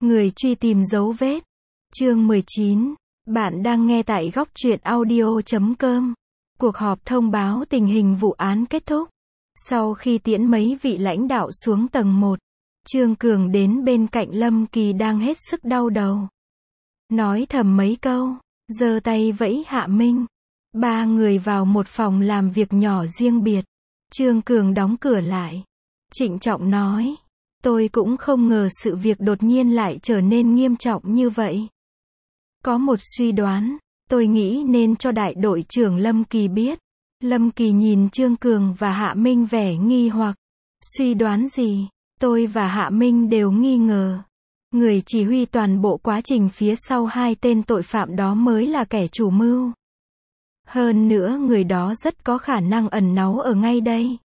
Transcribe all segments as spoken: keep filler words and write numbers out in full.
Người truy tìm dấu vết. Chương mười chín. Bạn đang nghe tại góc truyện audio chấm com. Cuộc họp thông báo tình hình vụ án kết thúc. Sau khi tiễn mấy vị lãnh đạo xuống tầng một, Trương Cường đến bên cạnh Lâm Kỳ đang hết sức đau đầu. Nói thầm mấy câu, giơ tay vẫy Hạ Minh. Ba người vào một phòng làm việc nhỏ riêng biệt. Trương Cường đóng cửa lại. Trịnh trọng nói. Tôi cũng không ngờ sự việc đột nhiên lại trở nên nghiêm trọng như vậy. Có một suy đoán, tôi nghĩ nên cho đại đội trưởng Lâm Kỳ biết. Lâm Kỳ nhìn Trương Cường và Hạ Minh vẻ nghi hoặc. Suy đoán gì? Tôi và Hạ Minh đều nghi ngờ. Người chỉ huy toàn bộ quá trình phía sau hai tên tội phạm đó mới là kẻ chủ mưu. Hơn nữa người đó rất có khả năng ẩn náu ở ngay đây.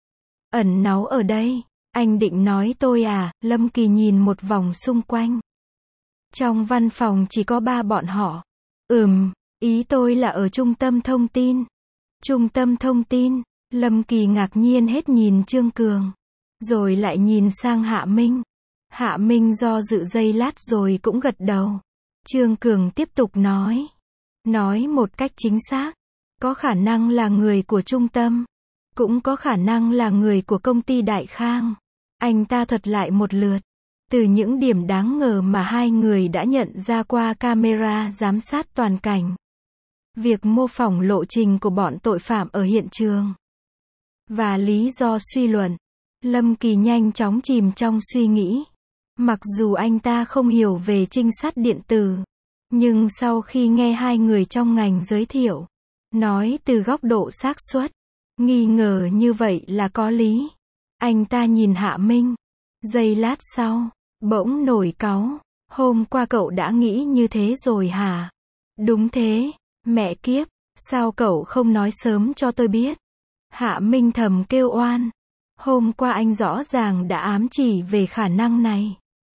Ẩn náu ở đây? Anh định nói tôi à? Lâm Kỳ nhìn một vòng xung quanh. Trong văn phòng chỉ có ba bọn họ. Ừm, ý tôi là ở trung tâm thông tin. Trung tâm thông tin? Lâm Kỳ ngạc nhiên hết nhìn Trương Cường. Rồi lại nhìn sang Hạ Minh. Hạ Minh do dự giây lát rồi cũng gật đầu. Trương Cường tiếp tục nói. Nói một cách chính xác. Có khả năng là người của trung tâm. Cũng có khả năng là người của công ty Đại Khang. Anh ta thuật lại một lượt. Từ những điểm đáng ngờ mà hai người đã nhận ra qua camera giám sát toàn cảnh. Việc mô phỏng lộ trình của bọn tội phạm ở hiện trường. Và lý do suy luận. Lâm Kỳ nhanh chóng chìm trong suy nghĩ. Mặc dù anh ta không hiểu về trinh sát điện tử. Nhưng sau khi nghe hai người trong ngành giới thiệu. Nói từ góc độ xác suất. Nghi ngờ như vậy là có lý. Anh ta nhìn Hạ Minh. Giây lát sau, bỗng nổi cáu. Hôm qua cậu đã nghĩ như thế rồi hả? Đúng thế, mẹ kiếp, sao cậu không nói sớm cho tôi biết? Hạ Minh thầm kêu oan. Hôm qua anh rõ ràng đã ám chỉ về khả năng này.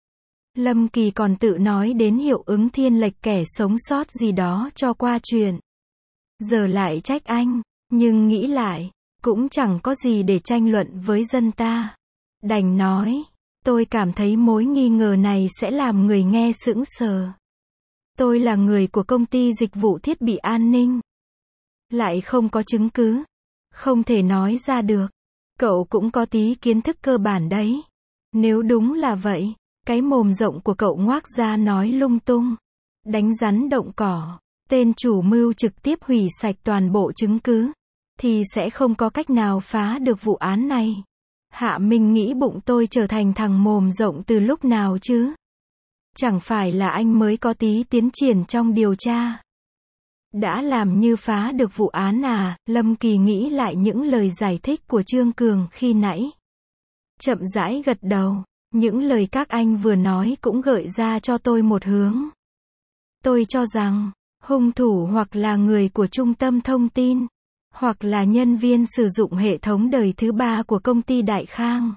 Lâm Kỳ còn tự nói đến hiệu ứng thiên lệch kẻ sống sót gì đó cho qua chuyện. Giờ lại trách anh, nhưng nghĩ lại, cũng chẳng có gì để tranh luận với dân ta. Đành nói, tôi cảm thấy mối nghi ngờ này sẽ làm người nghe sững sờ. Tôi là người của công ty dịch vụ thiết bị an ninh. Lại không có chứng cứ. Không thể nói ra được. Cậu cũng có tí kiến thức cơ bản đấy. Nếu đúng là vậy, cái mồm rộng của cậu ngoác ra nói lung tung. Đánh rắn động cỏ. Tên chủ mưu trực tiếp hủy sạch toàn bộ chứng cứ. Thì sẽ không có cách nào phá được vụ án này. Hạ Minh nghĩ bụng tôi trở thành thằng mồm rộng từ lúc nào chứ? Chẳng phải là anh mới có tí tiến triển trong điều tra. Đã làm như phá được vụ án à? Lâm Kỳ nghĩ lại những lời giải thích của Trương Cường khi nãy. Chậm rãi gật đầu. Những lời các anh vừa nói cũng gợi ra cho tôi một hướng. Tôi cho rằng, hung thủ hoặc là người của trung tâm thông tin. Hoặc là nhân viên sử dụng hệ thống đời thứ ba của công ty Đại Khang.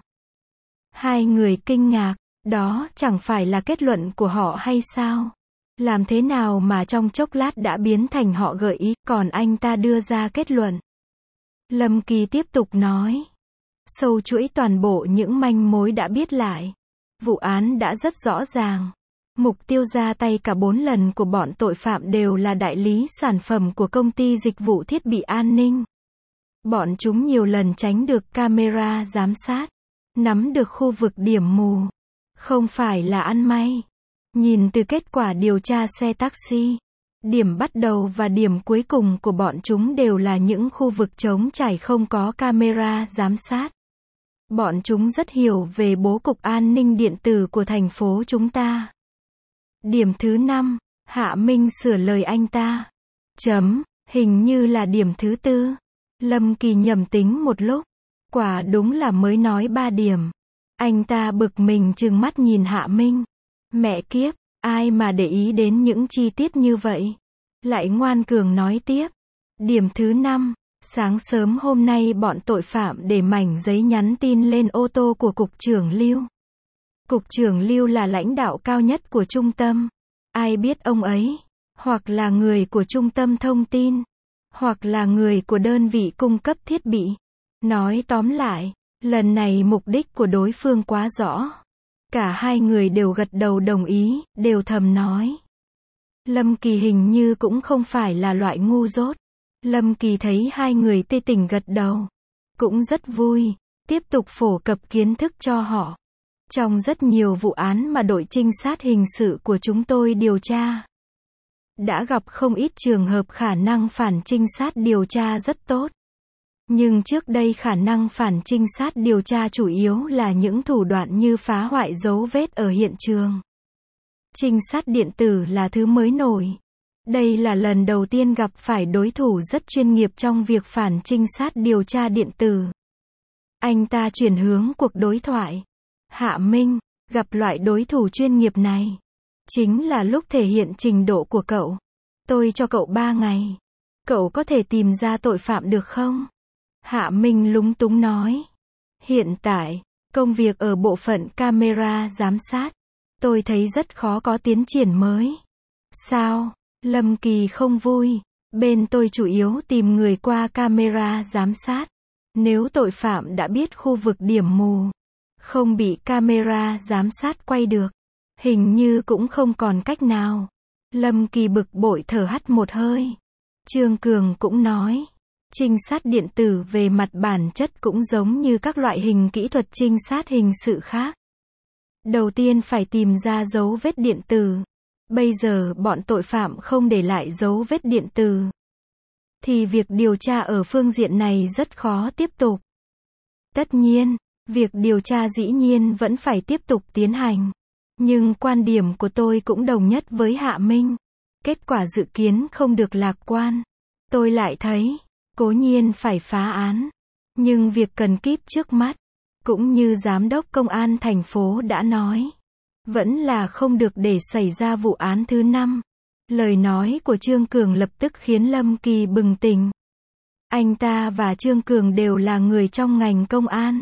Hai người kinh ngạc, đó chẳng phải là kết luận của họ hay sao? Làm thế nào mà trong chốc lát đã biến thành họ gợi ý, còn anh ta đưa ra kết luận. Lâm Kỳ tiếp tục nói. Sâu chuỗi toàn bộ những manh mối đã biết lại. Vụ án đã rất rõ ràng. Mục tiêu ra tay cả bốn lần của bọn tội phạm đều là đại lý sản phẩm của công ty dịch vụ thiết bị an ninh. Bọn chúng nhiều lần tránh được camera giám sát. Nắm được khu vực điểm mù. Không phải là ăn may. Nhìn từ kết quả điều tra xe taxi. Điểm bắt đầu và điểm cuối cùng của bọn chúng đều là những khu vực trống trải không có camera giám sát. Bọn chúng rất hiểu về bố cục an ninh điện tử của thành phố chúng ta. Điểm thứ năm, Hạ Minh sửa lời anh ta. Chấm, hình như là điểm thứ tư. Lâm Kỳ nhầm tính một lúc. Quả đúng là mới nói ba điểm. Anh ta bực mình trừng mắt nhìn Hạ Minh. Mẹ kiếp, ai mà để ý đến những chi tiết như vậy? Lại ngoan cường nói tiếp. Điểm thứ năm, sáng sớm hôm nay bọn tội phạm để mảnh giấy nhắn tin lên ô tô của Cục trưởng Lưu. Cục trưởng Lưu là lãnh đạo cao nhất của trung tâm. Ai biết ông ấy? Hoặc là người của trung tâm thông tin. Hoặc là người của đơn vị cung cấp thiết bị. Nói tóm lại, lần này mục đích của đối phương quá rõ. Cả hai người đều gật đầu đồng ý, đều thầm nói. Lâm Kỳ hình như cũng không phải là loại ngu dốt. Lâm Kỳ thấy hai người tê tỉnh gật đầu. Cũng rất vui, tiếp tục phổ cập kiến thức cho họ. Trong rất nhiều vụ án mà đội trinh sát hình sự của chúng tôi điều tra, đã gặp không ít trường hợp khả năng phản trinh sát điều tra rất tốt. Nhưng trước đây khả năng phản trinh sát điều tra chủ yếu là những thủ đoạn như phá hoại dấu vết ở hiện trường. Trinh sát điện tử là thứ mới nổi. Đây là lần đầu tiên gặp phải đối thủ rất chuyên nghiệp trong việc phản trinh sát điều tra điện tử. Anh ta chuyển hướng cuộc đối thoại. Hạ Minh, gặp loại đối thủ chuyên nghiệp này, chính là lúc thể hiện trình độ của cậu. Tôi cho cậu ba ngày. Cậu có thể tìm ra tội phạm được không? Hạ Minh lúng túng nói. Hiện tại, công việc ở bộ phận camera giám sát, tôi thấy rất khó có tiến triển mới. Sao? Lâm Kỳ không vui. Bên tôi chủ yếu tìm người qua camera giám sát. Nếu tội phạm đã biết khu vực điểm mù, không bị camera giám sát quay được, hình như cũng không còn cách nào. Lâm Kỳ bực bội thở hắt một hơi. Trương Cường cũng nói, trinh sát điện tử về mặt bản chất cũng giống như các loại hình kỹ thuật trinh sát hình sự khác. Đầu tiên phải tìm ra dấu vết điện tử. Bây giờ bọn tội phạm không để lại dấu vết điện tử, thì việc điều tra ở phương diện này rất khó tiếp tục. Tất nhiên, việc điều tra dĩ nhiên vẫn phải tiếp tục tiến hành. Nhưng quan điểm của tôi cũng đồng nhất với Hạ Minh. Kết quả dự kiến không được lạc quan. Tôi lại thấy, cố nhiên phải phá án. Nhưng việc cần kíp trước mắt, cũng như Giám đốc Công an thành phố đã nói, vẫn là không được để xảy ra vụ án thứ năm. Lời nói của Trương Cường lập tức khiến Lâm Kỳ bừng tỉnh. Anh ta và Trương Cường đều là người trong ngành công an,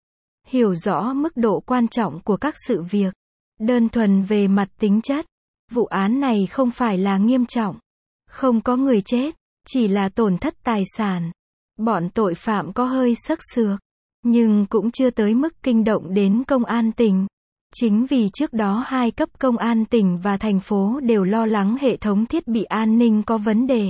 hiểu rõ mức độ quan trọng của các sự việc. Đơn thuần về mặt tính chất, vụ án này không phải là nghiêm trọng. Không có người chết, chỉ là tổn thất tài sản. Bọn tội phạm có hơi xức xược, nhưng cũng chưa tới mức kinh động đến công an tỉnh. Chính vì trước đó hai cấp công an tỉnh và thành phố đều lo lắng hệ thống thiết bị an ninh có vấn đề.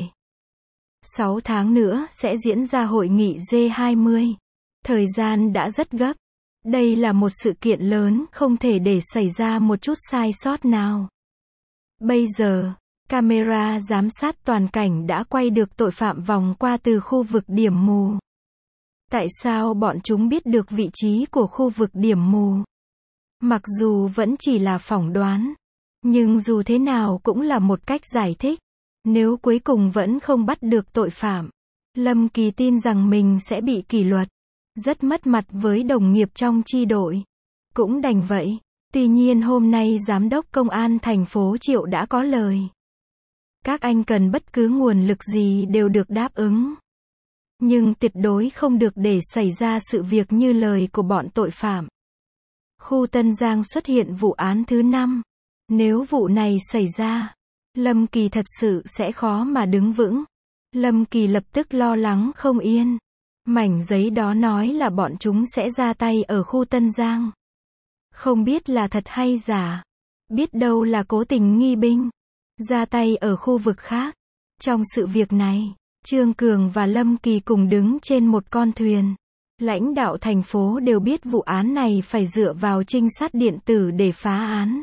sáu tháng nữa sẽ diễn ra hội nghị G hai mươi. Thời gian đã rất gấp. Đây là một sự kiện lớn, không thể để xảy ra một chút sai sót nào. Bây giờ, camera giám sát toàn cảnh đã quay được tội phạm vòng qua từ khu vực điểm mù. Tại sao bọn chúng biết được vị trí của khu vực điểm mù? Mặc dù vẫn chỉ là phỏng đoán, nhưng dù thế nào cũng là một cách giải thích. Nếu cuối cùng vẫn không bắt được tội phạm, Lâm Kỳ tin rằng mình sẽ bị kỷ luật. Rất mất mặt với đồng nghiệp trong chi đội. Cũng đành vậy. Tuy nhiên hôm nay Giám đốc Công an thành phố Triệu đã có lời. Các anh cần bất cứ nguồn lực gì đều được đáp ứng. Nhưng tuyệt đối không được để xảy ra sự việc như lời của bọn tội phạm. Khu Tân Giang xuất hiện vụ án thứ năm. Nếu vụ này xảy ra, Lâm Kỳ thật sự sẽ khó mà đứng vững. Lâm Kỳ lập tức lo lắng không yên. Mảnh giấy đó nói là bọn chúng sẽ ra tay ở khu Tân Giang. Không biết là thật hay giả. Biết đâu là cố tình nghi binh. Ra tay ở khu vực khác. Trong sự việc này, Trương Cường và Lâm Kỳ cùng đứng trên một con thuyền. Lãnh đạo thành phố đều biết vụ án này phải dựa vào trinh sát điện tử để phá án.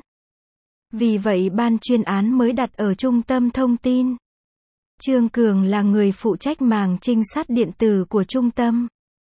Vì vậy ban chuyên án mới đặt ở trung tâm thông tin. Trương Cường là người phụ trách mảng trinh sát điện tử của trung tâm.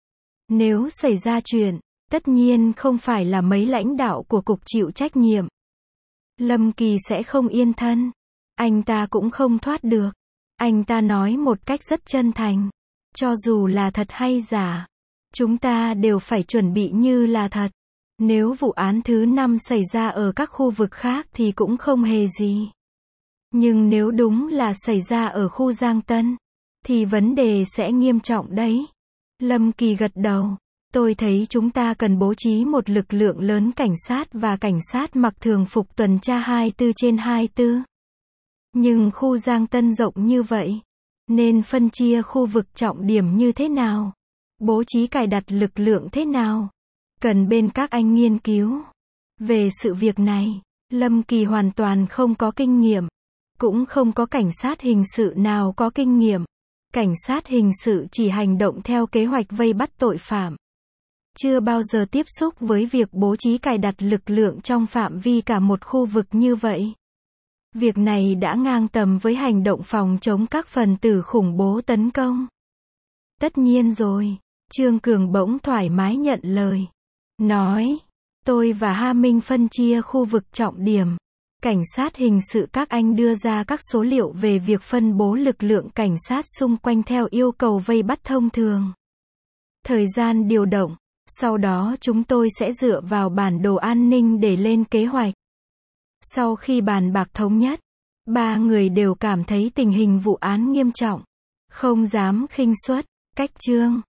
Nếu xảy ra chuyện, tất nhiên không phải là mấy lãnh đạo của cục chịu trách nhiệm. Lâm Kỳ sẽ không yên thân. Anh ta cũng không thoát được. Anh ta nói một cách rất chân thành. Cho dù là thật hay giả, chúng ta đều phải chuẩn bị như là thật. Nếu vụ án thứ năm xảy ra ở các khu vực khác thì cũng không hề gì. Nhưng nếu đúng là xảy ra ở khu Giang Tân, thì vấn đề sẽ nghiêm trọng đấy. Lâm Kỳ gật đầu. Tôi thấy chúng ta cần bố trí một lực lượng lớn cảnh sát và cảnh sát mặc thường phục tuần tra hai mươi tư trên hai mươi tư. Nhưng khu Giang Tân rộng như vậy, nên phân chia khu vực trọng điểm như thế nào? Bố trí cài đặt lực lượng thế nào? Cần bên các anh nghiên cứu. Về sự việc này, Lâm Kỳ hoàn toàn không có kinh nghiệm. Cũng không có cảnh sát hình sự nào có kinh nghiệm. Cảnh sát hình sự chỉ hành động theo kế hoạch vây bắt tội phạm. Chưa bao giờ tiếp xúc với việc bố trí cài đặt lực lượng trong phạm vi cả một khu vực như vậy. Việc này đã ngang tầm với hành động phòng chống các phần tử khủng bố tấn công. Tất nhiên rồi, Trương Cường bỗng thoải mái nhận lời. Nói, tôi và Hà Minh phân chia khu vực trọng điểm. Cảnh sát hình sự các anh đưa ra các số liệu về việc phân bố lực lượng cảnh sát xung quanh theo yêu cầu vây bắt thông thường. Thời gian điều động, sau đó chúng tôi sẽ dựa vào bản đồ an ninh để lên kế hoạch. Sau khi bàn bạc thống nhất, ba người đều cảm thấy tình hình vụ án nghiêm trọng, không dám khinh suất. Cách Trương